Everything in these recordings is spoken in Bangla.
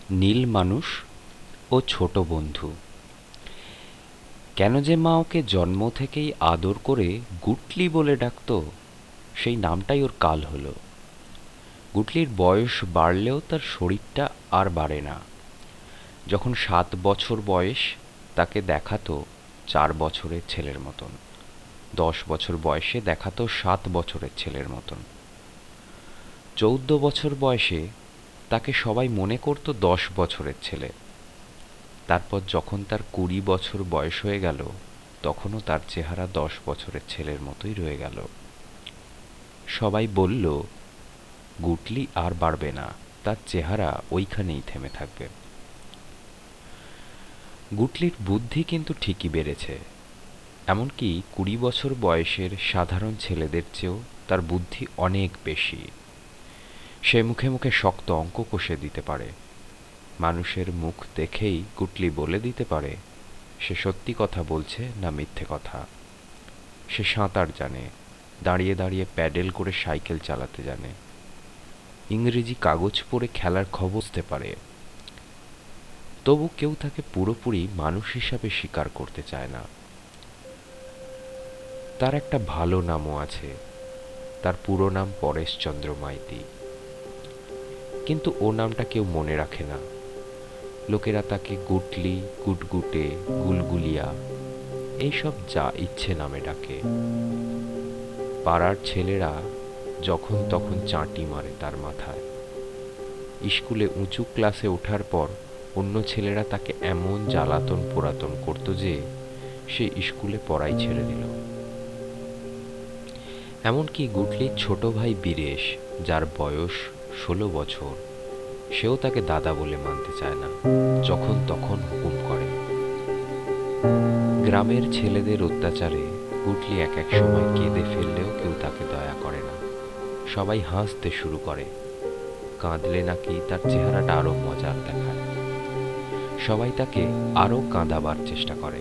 নীল মানুষ ও ছোট বন্ধু। কেন যে মা ওকে জন্ম থেকেই আদর করে গুটলি বলে ডাকতো, সেই নামটাই ওর কাল হলো। গুটলির বয়স বাড়লেও তার শরীরটা আর বাড়ে না। যখন 7 বছর বয়স, তাকে দেখাতো 4 বছরের ছেলের মতন। 10 বছর বয়সে দেখাতো 7 বছরের ছেলের মতন। 14 বছর বয়সে তাকে সবাই মনে করতো 10 বছরের ছেলে। তারপর যখন তার 20 বছর বয়স হয়ে গেল, তখনও তার চেহারা 10 বছরের ছেলের মতোই রয়ে গেল। সবাই বলল, গুটলি আর বাড়বে না, তার চেহারা ওইখানেই থেমে থাকবে। গুটলির বুদ্ধি কিন্তু ঠিকই বেড়েছে। এমনকি 20 বছর বয়সের সাধারণ ছেলেদের চেয়েও তার বুদ্ধি অনেক বেশি। সে মুখে মুখে শক্ত অঙ্ক কষে দিতে পারে। মানুষের মুখ দেখেই গুটলি বলে দিতে পারে সে সত্যি কথা বলছে না মিথ্যে কথা। সে সাঁতার জানে, দাঁড়িয়ে দাঁড়িয়ে প্যাডেল করে সাইকেল চালাতে জানে, ইংরেজি কাগজ পড়ে খেলার খবর বুঝতে পারে। তবু কেউ তাকে পুরোপুরি মানুষ হিসাবে স্বীকার করতে চায় না। তার একটা ভালো নামও আছে, তার পুরো নাম পরেশচন্দ্র মাইতি। কিন্তু ও নামটা কেউ মনে রাখে না। লোকেরা তাকে গুটলি, গুটগুটে, গুলগুলিয়া এইসব যা ইচ্ছে নামে ডাকে। পাড়ার ছেলেরা যখন তখন চাঁটি মারে তার মাথায়। স্কুলে উঁচু ক্লাসে ওঠার পর অন্য ছেলেরা তাকে এমন জ্বালাতন পোড়াতন করত যে সে স্কুলে পড়াই ছেড়ে দিল। এমনকি গুটলির ছোট ভাই বীরেশ, যার বয়স 16 বছর, সেও তাকে দাদা বলে মানতে চায় না, যখন তখন হুকুম করে। গ্রামের ছেলেদের অত্যাচারে গুটলি এক এক সময় কেঁদে ফেললেও কেউ তাকে দয়া করে না। সবাই হাসতে শুরু করে। কাঁদলে নাকি তার চেহারাটা আরো মজার দেখায়। সবাই তাকে আরো কাঁদাবার চেষ্টা করে।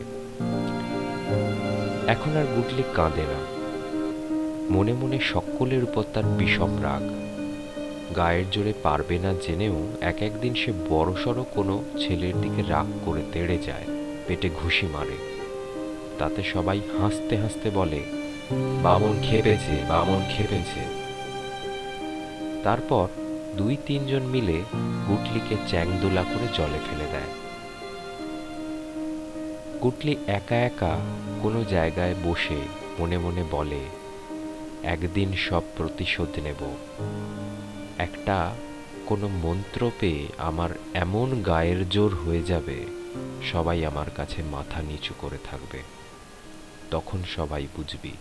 এখন আর গুটলি কাঁদে না। মনে মনে সকলের উপর তার বিষম রাগ। গায়ের জোরে পারবে না জেনেও এক একদিন সে বড়সড় কোনো ছেলের দিকে রাগ করে তেড়ে যায়, পেটে ঘুষি মারে। তাতে সবাই হাসতে হাসতে বলে, বামন খেপেছে, বামন খেপেছে। তারপর 2-3 জন মিলে গুটলিকে চ্যাংদোলা করে জলে ফেলে দেয়। গুটলি একা একা কোনো জায়গায় বসে মনে মনে বলে, একদিন সব প্রতিশোধ নেব। একটা কোনো মন্ত্র পেয়ে আমার এমন গায়ের জোর হয়ে যাবে, সবাই আমার কাছে মাথা নিচু করে থাকবে। তখন সবাই বুঝবি।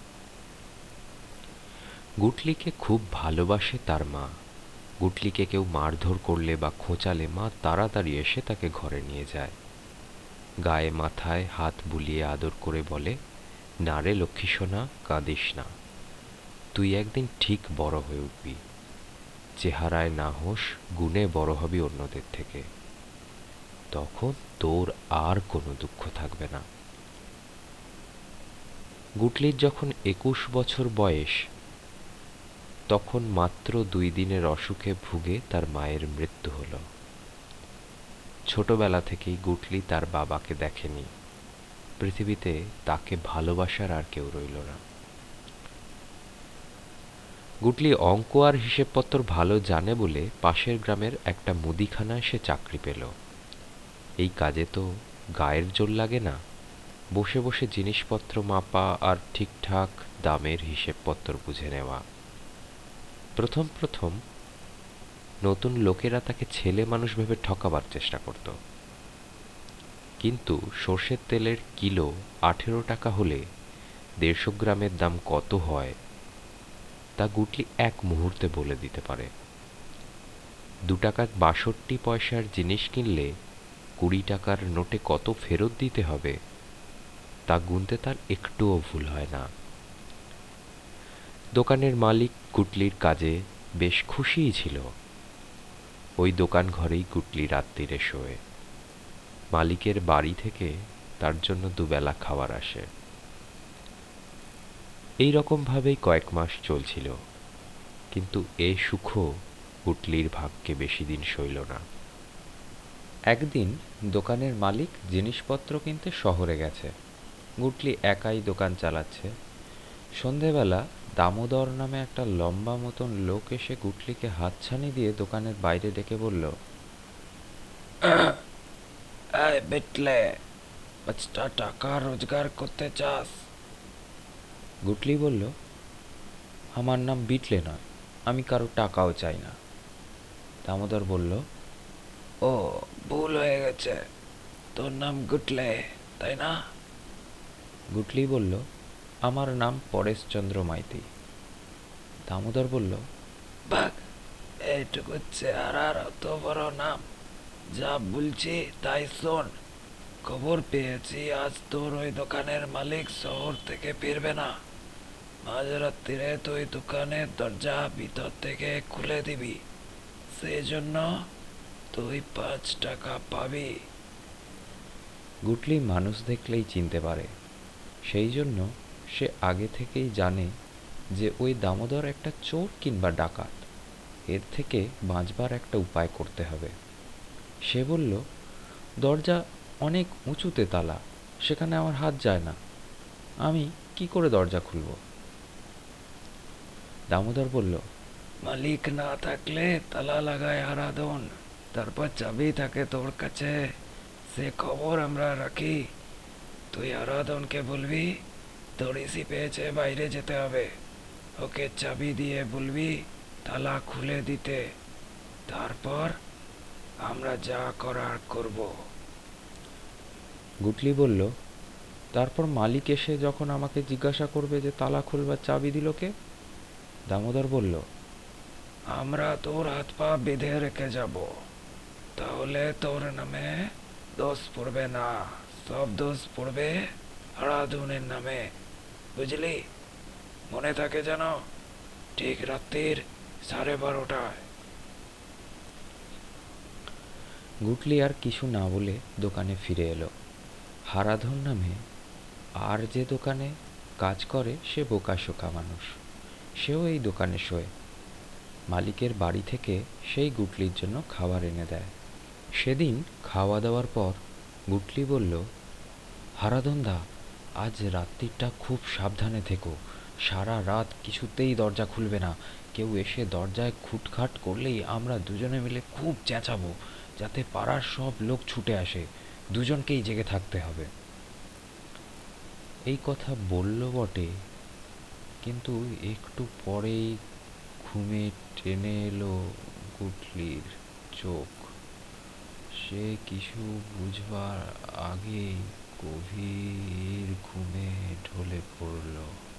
গুটলিকে খুব ভালোবাসে তার মা। গুটলিকে কেউ মারধর করলে বা খোঁচালে মা তাড়াতাড়ি এসে তাকে ঘরে নিয়ে যায়। গায়ে মাথায় হাত বুলিয়ে আদর করে বলে, না রে লক্ষ্মী সোনা, কাঁদিস না। তুই একদিন ঠিক বড় হয়ে উঠবি। চেহারায় না হোস, গুণে বড় হবি অন্যদের থেকে। তখন তোর আর কোনো দুঃখ থাকবে না। গুটলির যখন 21 বছর বয়স, তখন মাত্র 2 দিনের অসুখে ভুগে তার মায়ের মৃত্যু হল। ছোটবেলা থেকেই গুটলি তার বাবাকে দেখেনি। পৃথিবীতে তাকে ভালোবাসার আর কেউ রইল না। গুটলি অঙ্ক আর হিসেবপত্র ভালো জানে বলে পাশের গ্রামের একটা মুদিখানায় সে চাকরি পেল। এই কাজে তো গায়ের জোর লাগে না। বসে বসে জিনিসপত্র মাপা আর ঠিকঠাক দামের হিসেবপত্র বুঝে নেওয়া। প্রথম প্রথম নতুন লোকেরা তাকে ছেলে মানুষ ভেবে ঠকাবার চেষ্টা করত। কিন্তু সর্ষের তেলের কিলো 18 টাকা হলে 150 গ্রামের দাম কত হয় তা গুটলি এক মুহূর্তে বলে দিতে পারে। 2 টাকা 62 পয়সার জিনিস কিনলে 20 টাকার নোটে কত ফেরত দিতে হবে তা গুনতে তার একটুও ভুল হয় না। দোকানের মালিক গুটলির কাজে বেশ খুশিই ছিল। ওই দোকান ঘরেই গুটলি রাত্রিরে শোয়। মালিকের বাড়ি থেকে তার জন্য দুবেলা খাবার আসে। এই রকম ভাবেই কয়েক মাস চলছিল। কিন্তু এ সুখও গুটলির ভাগ্যে বেশি দিন সইল না। একদিন দোকানের মালিক জিনিসপত্র কিনতে শহরে গেছে। গুটলি একাই দোকান চালাচ্ছে। সন্ধেবেলা দামোদর নামে একটা লম্বা মতন লোক এসে গুটলিকে হাতছানি দিয়ে দোকানের বাইরে ডেকে বলল, এই বেটলে, 5টা টাকা রোজগার করতে চাস? গুটলি বলল, আমার নাম বিটলে নয়, আমি কারো টাকাও চাই না। দামোদর বলল, ও, ভুল হয়ে গেছে, তোর নাম গুটলে, তাই না? গুটলি বলল, আমার নাম পরেশচন্দ্র মাইতি। দামোদর বলল, বাঘ, এইটুকু চেহারার অত বড় নাম, যা বলছি তাই শোন। খবর পেয়েছি আজ তোর ওই দোকানের মালিক শহর থেকে ফিরবে না। মাঝরাত্রিরে তুই দোকানের দরজা ভিতর থেকে খুলে দিবি, সেই জন্য তুই 5 টাকা পাবি। গুটলি মানুষ দেখলেই চিনতে পারে, সেই জন্য সে আগে থেকেই জানে যে ওই দামোদর একটা চোর কিংবা ডাকাত। এর থেকে বাঁচবার একটা উপায় করতে হবে। সে বলল, দরজা অনেক উঁচুতে তালা, সেখানে আমার হাত যায় না, আমি কি করে দরজা খুলব? দামোদর বলল, মালিক না থাকলে তালা লাগায় হারাধন, তারপর চাবি থাকে তোর কাছে, সে খবর আমরা রাখি। তুই হারাধনকে বলবি তোর ইসি পেয়েছে, বাইরে যেতে হবে, ওকে চাবি দিয়ে বলবি তালা খুলে দিতে, তারপর আমরা যা করার করব। গুটলি বলল, তারপর মালিক এসে যখন আমাকে জিজ্ঞাসা করবে যে তালা খুলবার চাবি দিল কে? দামোদর বলল, আমরা তোর হাত পা বেঁধে রেখে যাব, তাহলে তোর নামে দোষ পড়বে না, সব দোষ পড়বে হারাধনের নামে, বুঝলি? মনে থাকে যেন, ঠিক রাত্রির 12:30টায়। গুটলি আর কিছু না বলে দোকানে ফিরে এলো। হারাধন নামে আর যে দোকানে কাজ করে সে বোকাশোকা মানুষ, সেও এই দোকানে শোয়। মালিকের বাড়ি থেকে সেই গুটলির জন্য খাবার এনে দেয়। সেদিন খাওয়া দাওয়ার পর গুটলি বলল, হারাধনদা, আজ রাত্রিটা খুব সাবধানে থেকো, সারা রাত কিছুতেই দরজা খুলবে না। কেউ এসে দরজায় খুটখাট করলেই আমরা দুজনে মিলে খুব চেঁচাবো, যাতে পাড়ার সব লোক ছুটে আসে। দুজনকেই জেগে থাকতে হবে। এই কথা বলল বটে, কিন্তু একটু পরেই ঘুমে টেনে এলো গুটলির চোখ। সে কিছু বুঝবার আগেই গভীর ঘুমে ঢলে পড়ল।